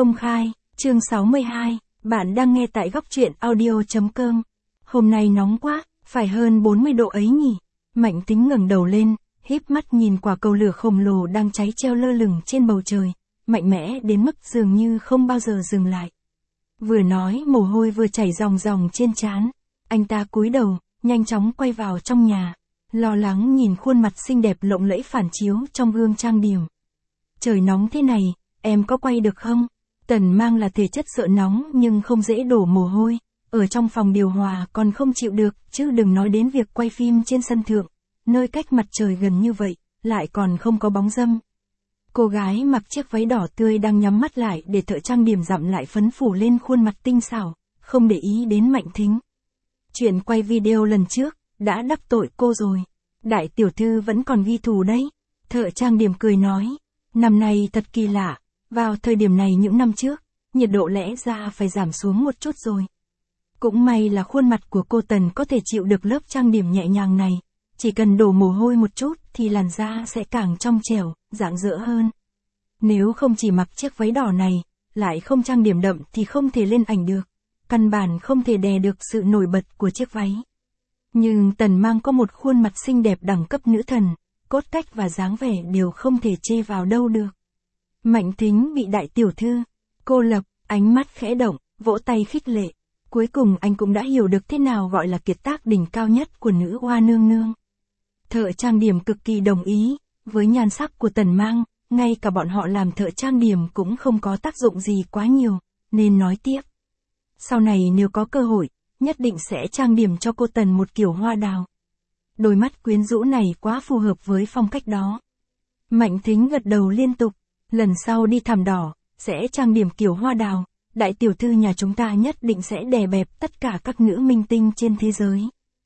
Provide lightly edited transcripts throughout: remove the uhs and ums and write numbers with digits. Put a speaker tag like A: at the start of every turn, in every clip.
A: Công khai, chương 62, bạn đang nghe tại góc truyện audio.com. Hôm nay nóng quá, phải hơn 40 độ ấy nhỉ? Mạnh Tính ngẩng đầu lên, híp mắt nhìn quả cầu lửa khổng lồ đang cháy treo lơ lửng trên bầu trời, mạnh mẽ đến mức dường như không bao giờ dừng lại. Vừa nói mồ hôi vừa chảy ròng ròng trên trán, anh ta cúi đầu, nhanh chóng quay vào trong nhà, lo lắng nhìn khuôn mặt xinh đẹp lộng lẫy phản chiếu trong gương trang điểm. Trời nóng thế này, em có quay được không? Tần Mang là thể chất sợ nóng nhưng không dễ đổ mồ hôi, ở trong phòng điều hòa còn không chịu được, chứ đừng nói đến việc quay phim trên sân thượng, nơi cách mặt trời gần như vậy, lại còn không có bóng râm. Cô gái mặc chiếc váy đỏ tươi đang nhắm mắt lại để thợ trang điểm dặm lại phấn phủ lên khuôn mặt tinh xảo, không để ý đến Mạnh Thính. Chuyện quay video lần trước, đã đắc tội cô rồi. Đại tiểu thư vẫn còn ghi thù đấy. Thợ trang điểm cười nói, năm nay thật kỳ lạ, vào thời điểm này những năm trước, nhiệt độ lẽ ra phải giảm xuống một chút rồi. Cũng may là khuôn mặt của cô Tần có thể chịu được lớp trang điểm nhẹ nhàng này, chỉ cần đổ mồ hôi một chút thì làn da sẽ càng trong trẻo, rạng rỡ hơn. Nếu không chỉ mặc chiếc váy đỏ này, lại không trang điểm đậm thì không thể lên ảnh được, căn bản không thể đè được sự nổi bật của chiếc váy. Nhưng Tần Mang có một khuôn mặt xinh đẹp đẳng cấp nữ thần, cốt cách và dáng vẻ đều không thể chê vào đâu được. Mạnh Thính bị đại tiểu thư cô lập, ánh mắt khẽ động, vỗ tay khích lệ. Cuối cùng anh cũng đã hiểu được thế nào gọi là kiệt tác đỉnh cao nhất của nữ hoa nương nương. Thợ trang điểm cực kỳ đồng ý, với nhan sắc của Tần Mang, ngay cả bọn họ làm thợ trang điểm cũng không có tác dụng gì quá nhiều, nên nói tiếp. Sau này nếu có cơ hội, nhất định sẽ trang điểm cho cô Tần một kiểu hoa đào. Đôi mắt quyến rũ này quá phù hợp với phong cách đó. Mạnh Thính gật đầu liên tục, lần sau đi thảm đỏ, sẽ trang điểm kiểu hoa đào, đại tiểu thư nhà chúng ta nhất định sẽ đè bẹp tất cả các nữ minh tinh trên thế giới.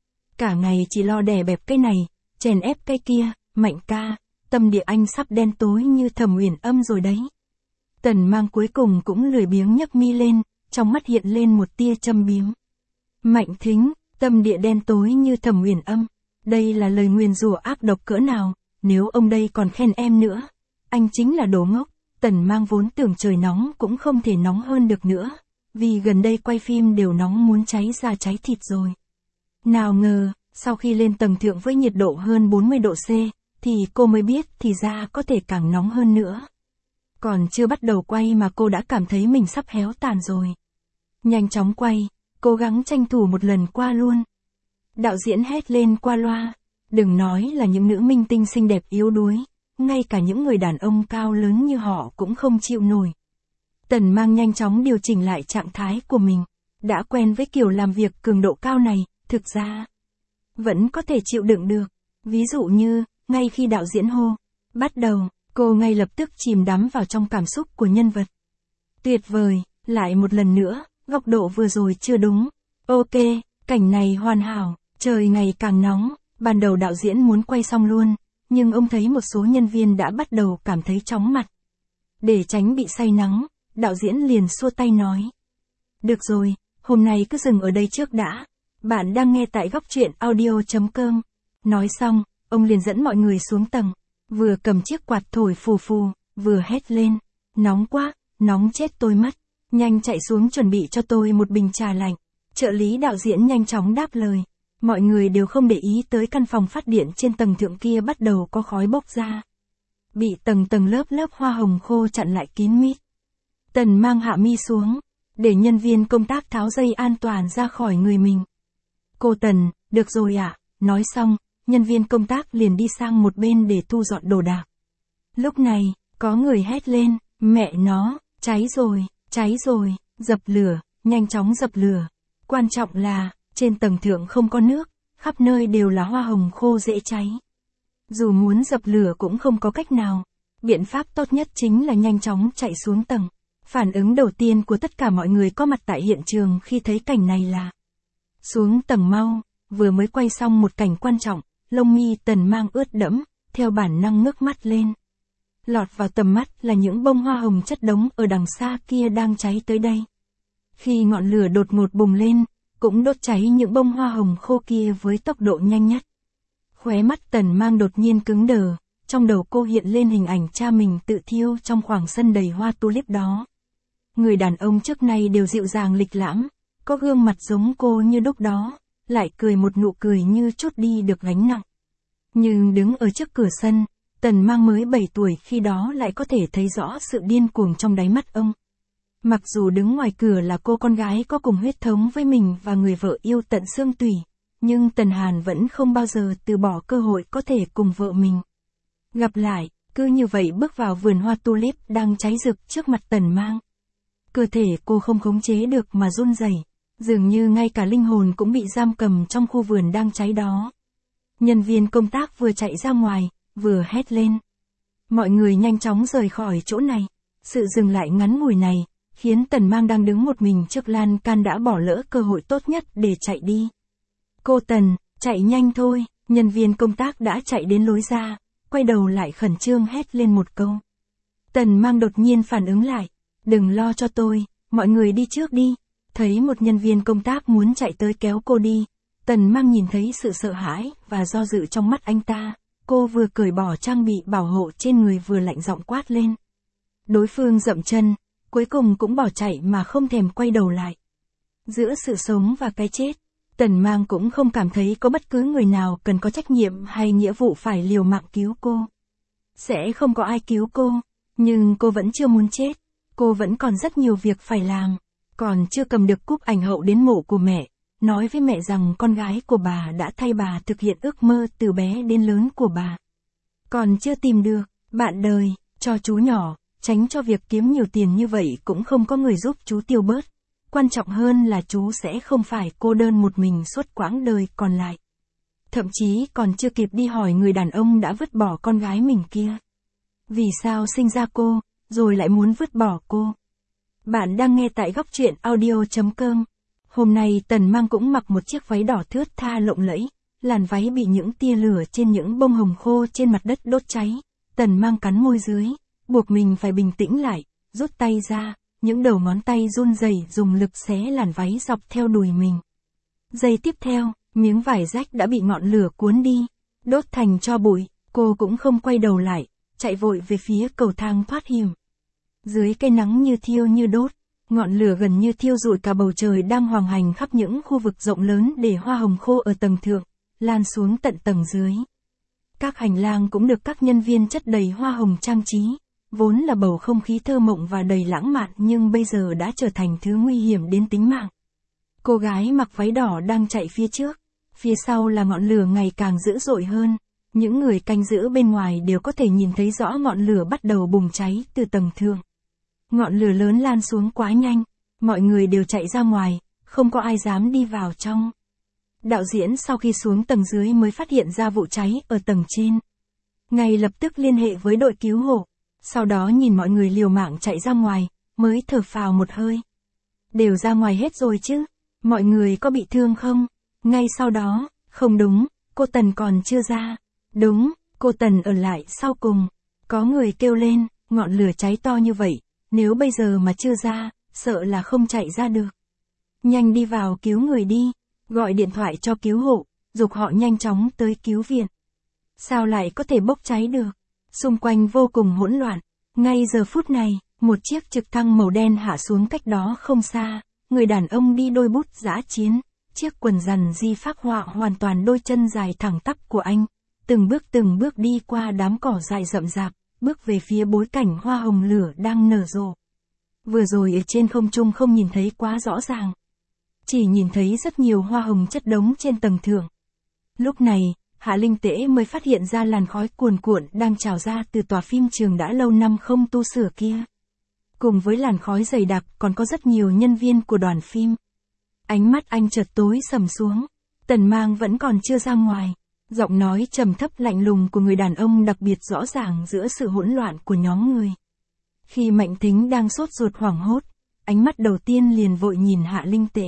A: Cả ngày chỉ lo đè bẹp cái này, chèn ép cái kia, Mạnh ca, tâm địa anh sắp đen tối như Thẩm Uyển Âm rồi đấy. Tần Mang cuối cùng cũng lười biếng nhấc mi lên, trong mắt hiện lên một tia châm biếm. Mạnh Thính, tâm địa đen tối như Thẩm Uyển Âm, đây là lời nguyền rủa ác độc cỡ nào, nếu ông đây còn khen em nữa, anh chính là đồ ngốc. Tần Mang vốn tưởng trời nóng cũng không thể nóng hơn được nữa, vì gần đây quay phim đều nóng muốn cháy da cháy thịt rồi. Nào ngờ, sau khi lên tầng thượng với nhiệt độ hơn 40 độ C, thì cô mới biết thì da có thể càng nóng hơn nữa. Còn chưa bắt đầu quay mà cô đã cảm thấy mình sắp héo tàn rồi. Nhanh chóng quay, cố gắng tranh thủ một lần qua luôn. Đạo diễn hét lên qua loa, đừng nói là những nữ minh tinh xinh đẹp yếu đuối, ngay cả những người đàn ông cao lớn như họ cũng không chịu nổi. Tần Mang nhanh chóng điều chỉnh lại trạng thái của mình, đã quen với kiểu làm việc cường độ cao này, thực ra vẫn có thể chịu đựng được. Ví dụ như, ngay khi đạo diễn hô, bắt đầu, cô ngay lập tức chìm đắm vào trong cảm xúc của nhân vật. Tuyệt vời, lại một lần nữa, góc độ vừa rồi chưa đúng. Ok, cảnh này hoàn hảo, trời ngày càng nóng, ban đầu đạo diễn muốn quay xong luôn, nhưng ông thấy một số nhân viên đã bắt đầu cảm thấy chóng mặt. Để tránh bị say nắng, đạo diễn liền xua tay nói. Được rồi, hôm nay cứ dừng ở đây trước đã. Bạn đang nghe tại góc truyện audio.com. Nói xong, ông liền dẫn mọi người xuống tầng, vừa cầm chiếc quạt thổi phù phù, vừa hét lên. Nóng quá, nóng chết tôi mất. Nhanh chạy xuống chuẩn bị cho tôi một bình trà lạnh. Trợ lý đạo diễn nhanh chóng đáp lời. Mọi người đều không để ý tới căn phòng phát điện trên tầng thượng kia bắt đầu có khói bốc ra. Bị tầng tầng lớp lớp hoa hồng khô chặn lại kín mít. Tần Mang hạ mi xuống, để nhân viên công tác tháo dây an toàn ra khỏi người mình. Cô Tần, được rồi ạ, nói xong, nhân viên công tác liền đi sang một bên để thu dọn đồ đạc. Lúc này, có người hét lên, mẹ nó, cháy rồi, dập lửa, nhanh chóng dập lửa. Quan trọng là, trên tầng thượng không có nước, khắp nơi đều là hoa hồng khô dễ cháy. Dù muốn dập lửa cũng không có cách nào, biện pháp tốt nhất chính là nhanh chóng chạy xuống tầng. Phản ứng đầu tiên của tất cả mọi người có mặt tại hiện trường khi thấy cảnh này là xuống tầng mau, vừa mới quay xong một cảnh quan trọng, lông mi Tần Mang ướt đẫm, theo bản năng ngước mắt lên. Lọt vào tầm mắt là những bông hoa hồng chất đống ở đằng xa kia đang cháy tới đây. Khi ngọn lửa đột ngột bùng lên, cũng đốt cháy những bông hoa hồng khô kia với tốc độ nhanh nhất. Khóe mắt Tần Mang đột nhiên cứng đờ, trong đầu cô hiện lên hình ảnh cha mình tự thiêu trong khoảng sân đầy hoa tulip đó. người đàn ông trước nay đều dịu dàng lịch lãm, có gương mặt giống cô như lúc đó, lại cười một nụ cười như trút đi được gánh nặng. Nhưng đứng ở trước cửa sân, Tần Mang mới 7 tuổi khi đó lại có thể thấy rõ sự điên cuồng trong đáy mắt ông. Mặc dù đứng ngoài cửa là cô con gái có cùng huyết thống với mình và người vợ yêu tận xương tủy, nhưng Tần Hàn vẫn không bao giờ từ bỏ cơ hội có thể cùng vợ mình gặp lại, cứ như vậy bước vào vườn hoa tulip đang cháy rực trước mặt Tần Mang. Cơ thể cô không khống chế được mà run rẩy, dường như ngay cả linh hồn cũng bị giam cầm trong khu vườn đang cháy đó. Nhân viên công tác vừa chạy ra ngoài, vừa hét lên. Mọi người nhanh chóng rời khỏi chỗ này. Sự dừng lại ngắn ngủi này, khiến Tần Mang đang đứng một mình trước lan can đã bỏ lỡ cơ hội tốt nhất để chạy đi. Cô Tần, chạy nhanh thôi, nhân viên công tác đã chạy đến lối ra, quay đầu lại khẩn trương hét lên một câu. Tần Mang đột nhiên phản ứng lại, đừng lo cho tôi, mọi người đi trước đi. Thấy một nhân viên công tác muốn chạy tới kéo cô đi, Tần Mang nhìn thấy sự sợ hãi và do dự trong mắt anh ta, cô vừa cởi bỏ trang bị bảo hộ trên người vừa lạnh giọng quát lên. Đối phương dậm chân, cuối cùng cũng bỏ chạy mà không thèm quay đầu lại. Giữa sự sống và cái chết, Tần Mang cũng không cảm thấy có bất cứ người nào cần có trách nhiệm hay nghĩa vụ phải liều mạng cứu cô. Sẽ không có ai cứu cô, nhưng cô vẫn chưa muốn chết, cô vẫn còn rất nhiều việc phải làm, còn chưa cầm được cúp ảnh hậu đến mộ của mẹ, nói với mẹ rằng con gái của bà đã thay bà thực hiện ước mơ từ bé đến lớn của bà. Còn chưa tìm được bạn đời cho chú nhỏ, tránh cho việc kiếm nhiều tiền như vậy cũng không có người giúp chú tiêu bớt. Quan trọng hơn là chú sẽ không phải cô đơn một mình suốt quãng đời còn lại. Thậm chí còn chưa kịp đi hỏi người đàn ông đã vứt bỏ con gái mình kia. Vì sao sinh ra cô, rồi lại muốn vứt bỏ cô? Bạn đang nghe tại góc truyện audio.com. Hôm nay Tần Mang cũng mặc một chiếc váy đỏ thướt tha lộng lẫy, làn váy bị những tia lửa trên những bông hồng khô trên mặt đất đốt cháy. Tần Mang cắn môi dưới, buộc mình phải bình tĩnh lại, rút tay ra, những đầu ngón tay run rẩy dùng lực xé làn váy dọc theo đùi mình. Giây tiếp theo, miếng vải rách đã bị ngọn lửa cuốn đi, đốt thành tro bụi, cô cũng không quay đầu lại, chạy vội về phía cầu thang thoát hiểm. Dưới cây nắng như thiêu như đốt, ngọn lửa gần như thiêu rụi cả bầu trời đang hoành hành khắp những khu vực rộng lớn để hoa hồng khô ở tầng thượng, lan xuống tận tầng dưới. Các hành lang cũng được các nhân viên chất đầy hoa hồng trang trí, vốn là bầu không khí thơ mộng và đầy lãng mạn nhưng bây giờ đã trở thành thứ nguy hiểm đến tính mạng. Cô gái mặc váy đỏ đang chạy phía trước, phía sau là ngọn lửa ngày càng dữ dội hơn. Những người canh giữ bên ngoài đều có thể nhìn thấy rõ ngọn lửa bắt đầu bùng cháy từ tầng thượng. Ngọn lửa lớn lan xuống quá nhanh, mọi người đều chạy ra ngoài, không có ai dám đi vào trong. Đạo diễn sau khi xuống tầng dưới mới phát hiện ra vụ cháy ở tầng trên. Ngay lập tức liên hệ với đội cứu hộ, sau đó nhìn mọi người liều mạng chạy ra ngoài, mới thở phào một hơi. Đều ra ngoài hết rồi chứ, mọi người có bị thương không? Ngay sau đó, không đúng, cô Tần còn chưa ra. Đúng, cô Tần ở lại sau cùng. Có người kêu lên, ngọn lửa cháy to như vậy, nếu bây giờ mà chưa ra, sợ là không chạy ra được. Nhanh đi vào cứu người đi, gọi điện thoại cho cứu hộ, giục họ nhanh chóng tới cứu viện. Sao lại có thể bốc cháy được? Xung quanh vô cùng hỗn loạn. Ngay giờ phút này, một chiếc trực thăng màu đen hạ xuống cách đó không xa. Người đàn ông đi đôi bút dã chiến, chiếc quần rằn di phác họa hoàn toàn đôi chân dài thẳng tắp của anh. Từng bước đi qua đám cỏ dại rậm rạp, bước về phía bối cảnh hoa hồng lửa đang nở rộ. Vừa rồi ở trên không trung không nhìn thấy quá rõ ràng. Chỉ nhìn thấy rất nhiều hoa hồng chất đống trên tầng thượng. Lúc này, Hạ Linh Tễ mới phát hiện ra làn khói cuồn cuộn đang trào ra từ tòa phim trường đã lâu năm không tu sửa kia. Cùng với làn khói dày đặc còn có rất nhiều nhân viên của đoàn phim. Ánh mắt anh chợt tối sầm xuống. Tần Mang vẫn còn chưa ra ngoài. Giọng nói trầm thấp lạnh lùng của người đàn ông đặc biệt rõ ràng giữa sự hỗn loạn của nhóm người. Khi Mạnh Thính đang sốt ruột hoảng hốt, ánh mắt đầu tiên liền vội nhìn Hạ Linh Tễ.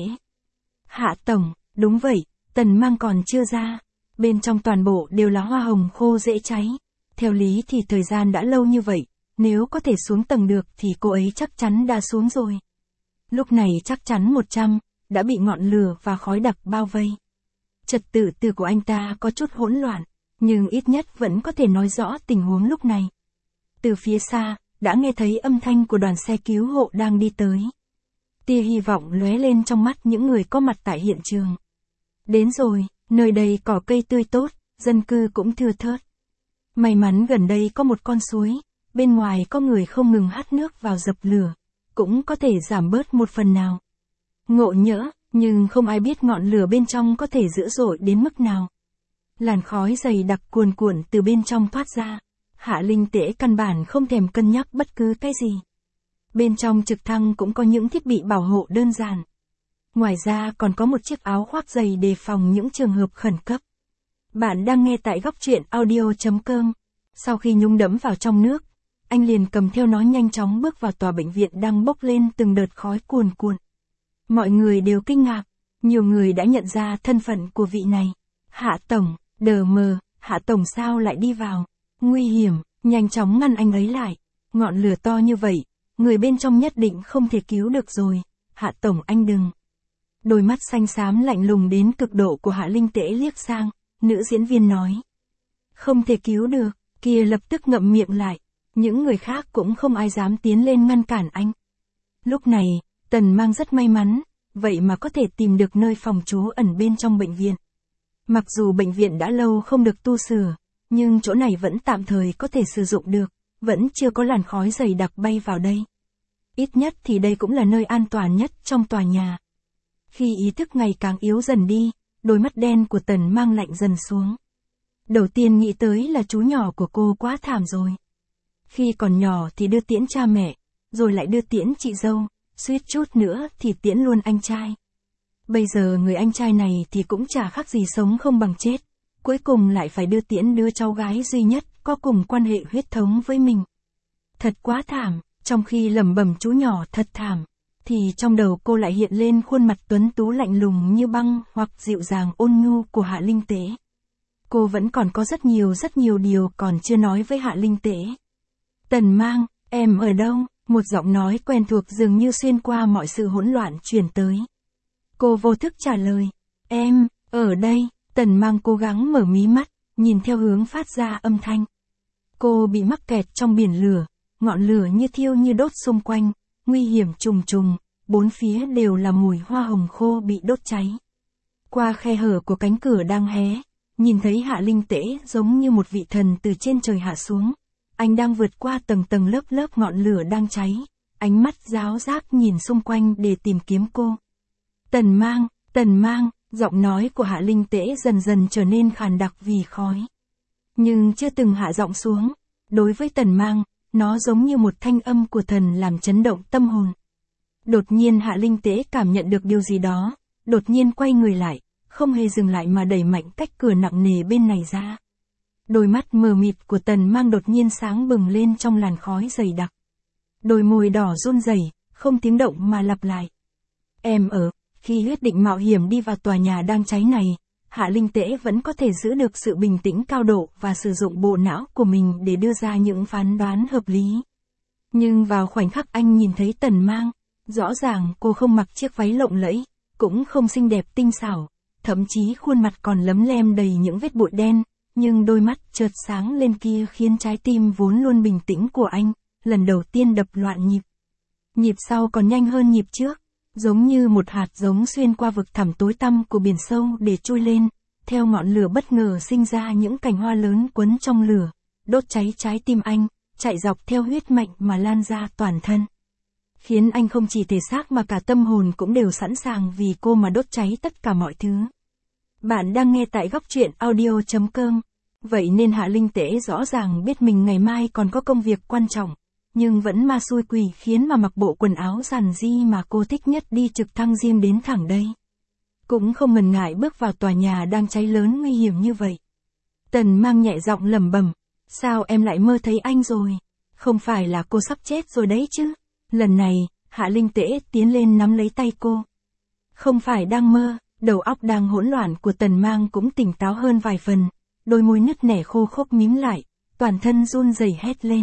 A: Hạ Tổng, đúng vậy, Tần Mang còn chưa ra. Bên trong toàn bộ đều là hoa hồng khô dễ cháy. Theo lý thì thời gian đã lâu như vậy, nếu có thể xuống tầng được thì cô ấy chắc chắn đã xuống rồi. Lúc này chắc chắn 100, đã bị ngọn lửa và khói đặc bao vây. Trật tự từ của anh ta có chút hỗn loạn, nhưng ít nhất vẫn có thể nói rõ tình huống lúc này. Từ phía xa, đã nghe thấy âm thanh của đoàn xe cứu hộ đang đi tới. Tia hy vọng lóe lên trong mắt những người có mặt tại hiện trường. Đến rồi, nơi đây cỏ cây tươi tốt, dân cư cũng thưa thớt. May mắn gần đây có một con suối, bên ngoài có người không ngừng hắt nước vào dập lửa, cũng có thể giảm bớt một phần nào. Ngộ nhỡ, nhưng không ai biết ngọn lửa bên trong có thể dữ dội đến mức nào. Làn khói dày đặc cuồn cuộn từ bên trong thoát ra. Hạ Linh Tễ căn bản không thèm cân nhắc bất cứ cái gì. Bên trong trực thăng cũng có những thiết bị bảo hộ đơn giản. Ngoài ra còn có một chiếc áo khoác dày đề phòng những trường hợp khẩn cấp. Bạn đang nghe tại góc truyện audio.com. Sau khi nhúng đẫm vào trong nước, anh liền cầm theo nó nhanh chóng bước vào tòa bệnh viện đang bốc lên từng đợt khói cuồn cuộn. Mọi người đều kinh ngạc, nhiều người đã nhận ra thân phận của vị này. Hạ Tổng, đờ mờ, Hạ Tổng sao lại đi vào? Nguy hiểm, nhanh chóng ngăn anh ấy lại. Ngọn lửa to như vậy, người bên trong nhất định không thể cứu được rồi. Hạ Tổng anh đừng. Đôi mắt xanh xám lạnh lùng đến cực độ của Hạ Linh Tễ liếc sang, nữ diễn viên nói. Không thể cứu được, kia lập tức ngậm miệng lại. Những người khác cũng không ai dám tiến lên ngăn cản anh. Lúc này, Tần Mang rất may mắn, vậy mà có thể tìm được nơi phòng trú ẩn bên trong bệnh viện. Mặc dù bệnh viện đã lâu không được tu sửa, nhưng chỗ này vẫn tạm thời có thể sử dụng được, vẫn chưa có làn khói dày đặc bay vào đây. Ít nhất thì đây cũng là nơi an toàn nhất trong tòa nhà. Khi ý thức ngày càng yếu dần đi, đôi mắt đen của Tần Mang lạnh dần xuống. Đầu tiên nghĩ tới là chú nhỏ của cô quá thảm rồi. Khi còn nhỏ thì đưa tiễn cha mẹ, rồi lại đưa tiễn chị dâu, suýt chút nữa thì tiễn luôn anh trai. Bây giờ người anh trai này thì cũng chả khác gì sống không bằng chết, cuối cùng lại phải đưa tiễn đứa cháu gái duy nhất có cùng quan hệ huyết thống với mình. Thật quá thảm, trong khi lẩm bẩm chú nhỏ thật thảm, thì trong đầu cô lại hiện lên khuôn mặt tuấn tú lạnh lùng như băng hoặc dịu dàng ôn nhu của Hạ Linh Tễ. Cô vẫn còn có rất nhiều điều còn chưa nói với Hạ Linh Tễ. Tần Mang, em ở đâu? Một giọng nói quen thuộc dường như xuyên qua mọi sự hỗn loạn truyền tới. Cô vô thức trả lời, em, ở đây. Tần Mang cố gắng mở mí mắt, nhìn theo hướng phát ra âm thanh. Cô bị mắc kẹt trong biển lửa, ngọn lửa như thiêu như đốt xung quanh, nguy hiểm trùng trùng, bốn phía đều là mùi hoa hồng khô bị đốt cháy. Qua khe hở của cánh cửa đang hé, nhìn thấy Hạ Linh Tễ giống như một vị thần từ trên trời hạ xuống. Anh đang vượt qua tầng lớp ngọn lửa đang cháy, ánh mắt giáo giác nhìn xung quanh để tìm kiếm cô. Tần Mang, giọng nói của Hạ Linh Tễ dần dần trở nên khàn đặc vì khói. Nhưng chưa từng hạ giọng xuống, đối với Tần Mang, nó giống như một thanh âm của thần làm chấn động tâm hồn. Đột nhiên Hạ Linh Tễ cảm nhận được điều gì đó, đột nhiên quay người lại, không hề dừng lại mà đẩy mạnh cách cửa nặng nề bên này ra. Đôi mắt mờ mịt của Tần Mang đột nhiên sáng bừng lên trong làn khói dày đặc. Đôi môi đỏ run rẩy, không tiếng động mà lặp lại. Em ở, khi quyết định mạo hiểm đi vào tòa nhà đang cháy này, Hạ Linh Tễ vẫn có thể giữ được sự bình tĩnh cao độ và sử dụng bộ não của mình để đưa ra những phán đoán hợp lý. Nhưng vào khoảnh khắc anh nhìn thấy Tần Mang, rõ ràng cô không mặc chiếc váy lộng lẫy, cũng không xinh đẹp tinh xảo, thậm chí khuôn mặt còn lấm lem đầy những vết bụi đen. Nhưng đôi mắt chợt sáng lên kia khiến trái tim vốn luôn bình tĩnh của anh, lần đầu tiên đập loạn nhịp. Nhịp sau còn nhanh hơn nhịp trước, giống như một hạt giống xuyên qua vực thẳm tối tăm của biển sâu để trôi lên, theo ngọn lửa bất ngờ sinh ra những cành hoa lớn quấn trong lửa, đốt cháy trái tim anh, chạy dọc theo huyết mạch mà lan ra toàn thân. Khiến anh không chỉ thể xác mà cả tâm hồn cũng đều sẵn sàng vì cô mà đốt cháy tất cả mọi thứ. Bạn đang nghe tại góc truyện audio.com. Vậy nên Hạ Linh Tễ rõ ràng biết mình ngày mai còn có công việc quan trọng, nhưng vẫn ma xui quỷ khiến mà mặc bộ quần áo giản dị mà cô thích nhất đi trực thăng diêm đến thẳng đây. Cũng không ngần ngại bước vào tòa nhà đang cháy lớn nguy hiểm như vậy. Tần Mang nhẹ giọng lẩm bẩm, sao em lại mơ thấy anh rồi? Không phải là cô sắp chết rồi đấy chứ? Lần này, Hạ Linh Tễ tiến lên nắm lấy tay cô. Không phải đang mơ. Đầu óc đang hỗn loạn của Tần Mang cũng tỉnh táo hơn vài phần, đôi môi nứt nẻ khô khốc mím lại, toàn thân run rẩy hét lên.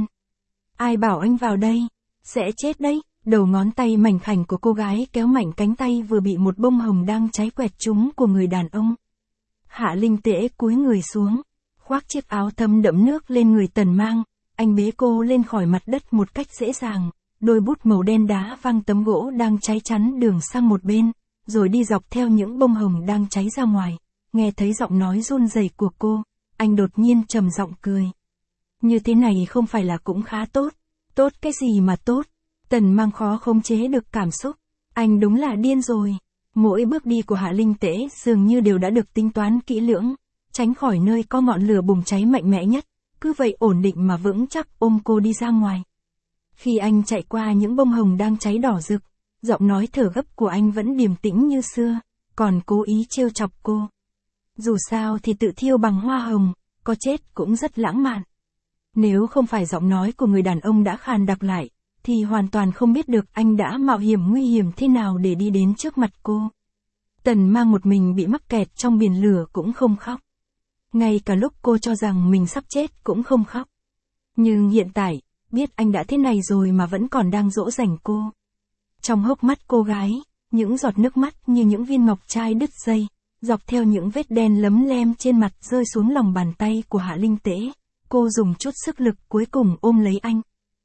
A: Ai bảo anh vào đây? Sẽ chết đấy. Đầu ngón tay mảnh khảnh của cô gái kéo mảnh cánh tay vừa bị một bông hồng đang cháy quẹt trúng của người đàn ông. Hạ Linh Tễ cúi người xuống, khoác chiếc áo thấm đẫm nước lên người Tần Mang, anh bế cô lên khỏi mặt đất một cách dễ dàng, đôi bút màu đen đá văng tấm gỗ đang cháy chắn đường sang một bên, rồi đi dọc theo những bông hồng đang cháy ra ngoài. Nghe thấy giọng nói run rẩy của cô, anh đột nhiên trầm giọng cười. Như thế này không phải là cũng khá tốt. Tốt cái gì mà tốt? Tần Mang khó khống chế được cảm xúc. Anh đúng là điên rồi. Mỗi bước đi của Hạ Linh Tễ dường như đều đã được tính toán kỹ lưỡng, tránh khỏi nơi có ngọn lửa bùng cháy mạnh mẽ nhất, cứ vậy ổn định mà vững chắc ôm cô đi ra ngoài. Khi anh chạy qua những bông hồng đang cháy đỏ rực, giọng nói thở gấp của anh vẫn điềm tĩnh như xưa, còn cố ý trêu chọc cô. Dù sao thì tự thiêu bằng hoa hồng, có chết cũng rất lãng mạn. Nếu không phải giọng nói của người đàn ông đã khàn đặc lại, thì hoàn toàn không biết được anh đã mạo hiểm nguy hiểm thế nào để đi đến trước mặt cô. Tần Mang một mình bị mắc kẹt trong biển lửa cũng không khóc. Ngay cả lúc cô cho rằng mình sắp chết cũng không khóc. Nhưng hiện tại, biết anh đã thế này rồi mà vẫn còn đang dỗ dành cô. Trong hốc mắt cô gái, những giọt nước mắt như những viên ngọc trai đứt dây, dọc theo những vết đen lấm lem trên mặt rơi xuống lòng bàn tay của Hạ Linh Tễ. Cô dùng chút sức lực cuối cùng ôm lấy anh.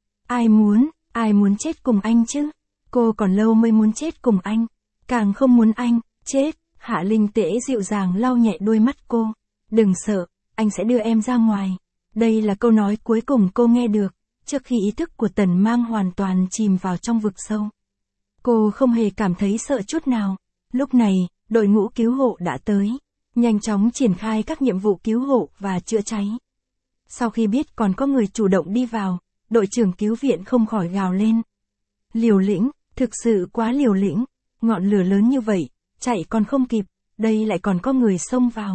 A: Ai muốn chết cùng anh chứ? Cô còn lâu mới muốn chết cùng anh. Càng không muốn anh chết. Hạ Linh Tễ dịu dàng lau nhẹ đôi mắt cô. Đừng sợ, anh sẽ đưa em ra ngoài. Đây là câu nói cuối cùng cô nghe được, trước khi ý thức của Tần Mang hoàn toàn chìm vào trong vực sâu. Cô không hề cảm thấy sợ chút nào. Lúc này, đội ngũ cứu hộ đã tới, nhanh chóng triển khai các nhiệm vụ cứu hộ và chữa cháy. Sau khi biết còn có người chủ động đi vào, đội trưởng cứu viện không khỏi gào lên. Liều lĩnh, thực sự quá liều lĩnh, ngọn lửa lớn như vậy, chạy còn không kịp, đây lại còn có người xông vào.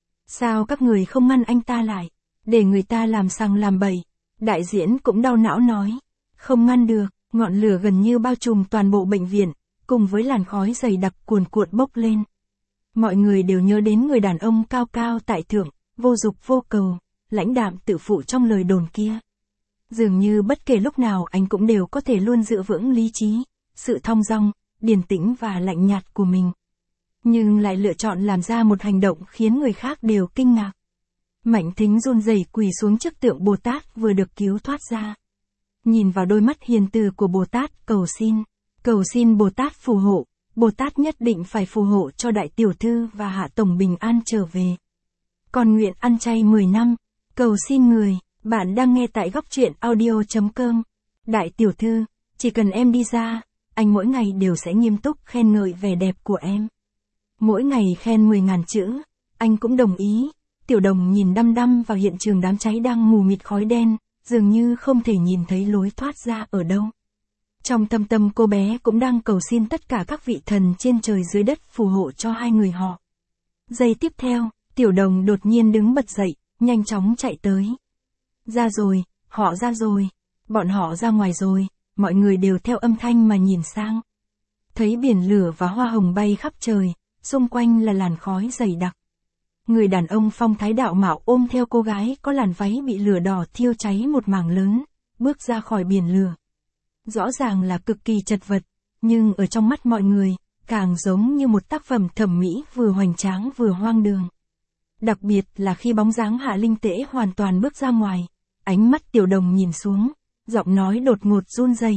A: Sao các người không ngăn anh ta lại, để người ta làm sằng làm bậy? Đại diễn cũng đau não nói. Không ngăn được, ngọn lửa gần như bao trùm toàn bộ bệnh viện, cùng với làn khói dày đặc cuồn cuộn bốc lên. Mọi người đều nhớ đến người đàn ông cao cao tại thượng, vô dục vô cầu, lãnh đạm tự phụ trong lời đồn kia. Dường như bất kể lúc nào anh cũng đều có thể luôn giữ vững lý trí, sự thong dong, điềm tĩnh và lạnh nhạt của mình. Nhưng lại lựa chọn làm ra một hành động khiến người khác đều kinh ngạc. Mạnh Thính run rẩy quỳ xuống trước tượng Bồ Tát vừa được cứu thoát ra. Nhìn vào đôi mắt hiền từ của Bồ Tát, cầu xin Bồ Tát phù hộ, Bồ Tát nhất định phải phù hộ cho đại tiểu thư và Hạ tổng bình an trở về. Con nguyện ăn chay 10 năm, cầu xin người. Bạn đang nghe tại góc truyện audio.com. Đại tiểu thư, chỉ cần em đi ra, anh mỗi ngày đều sẽ nghiêm túc khen ngợi vẻ đẹp của em. Mỗi ngày khen 10.000 chữ, anh cũng đồng ý. Tiểu Đồng nhìn đăm đăm vào hiện trường đám cháy đang mù mịt khói đen, dường như không thể nhìn thấy lối thoát ra ở đâu. Trong thâm tâm cô bé cũng đang cầu xin tất cả các vị thần trên trời dưới đất phù hộ cho hai người họ. Giây tiếp theo, Tiểu Đồng đột nhiên đứng bật dậy, nhanh chóng chạy tới. Ra rồi, họ ra rồi, bọn họ ra ngoài rồi, mọi người đều theo âm thanh mà nhìn sang. Thấy biển lửa và hoa hồng bay khắp trời, xung quanh là làn khói dày đặc. Người đàn ông phong thái đạo mạo ôm theo cô gái có làn váy bị lửa đỏ thiêu cháy một mảng lớn, bước ra khỏi biển lửa. Rõ ràng là cực kỳ chật vật, nhưng ở trong mắt mọi người, càng giống như một tác phẩm thẩm mỹ vừa hoành tráng vừa hoang đường. Đặc biệt là khi bóng dáng Hạ Linh Tễ hoàn toàn bước ra ngoài, ánh mắt Tiểu Đồng nhìn xuống, giọng nói đột ngột run rẩy.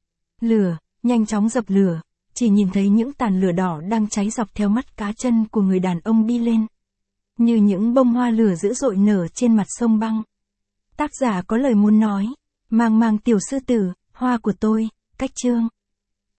A: Lửa, nhanh chóng dập lửa, chỉ nhìn thấy những tàn lửa đỏ đang cháy dọc theo mắt cá chân của người đàn ông đi lên. Như những bông hoa lửa dữ dội nở trên mặt sông băng. Tác giả có lời muốn nói, mang tiểu sư tử, hoa của tôi, cách chương.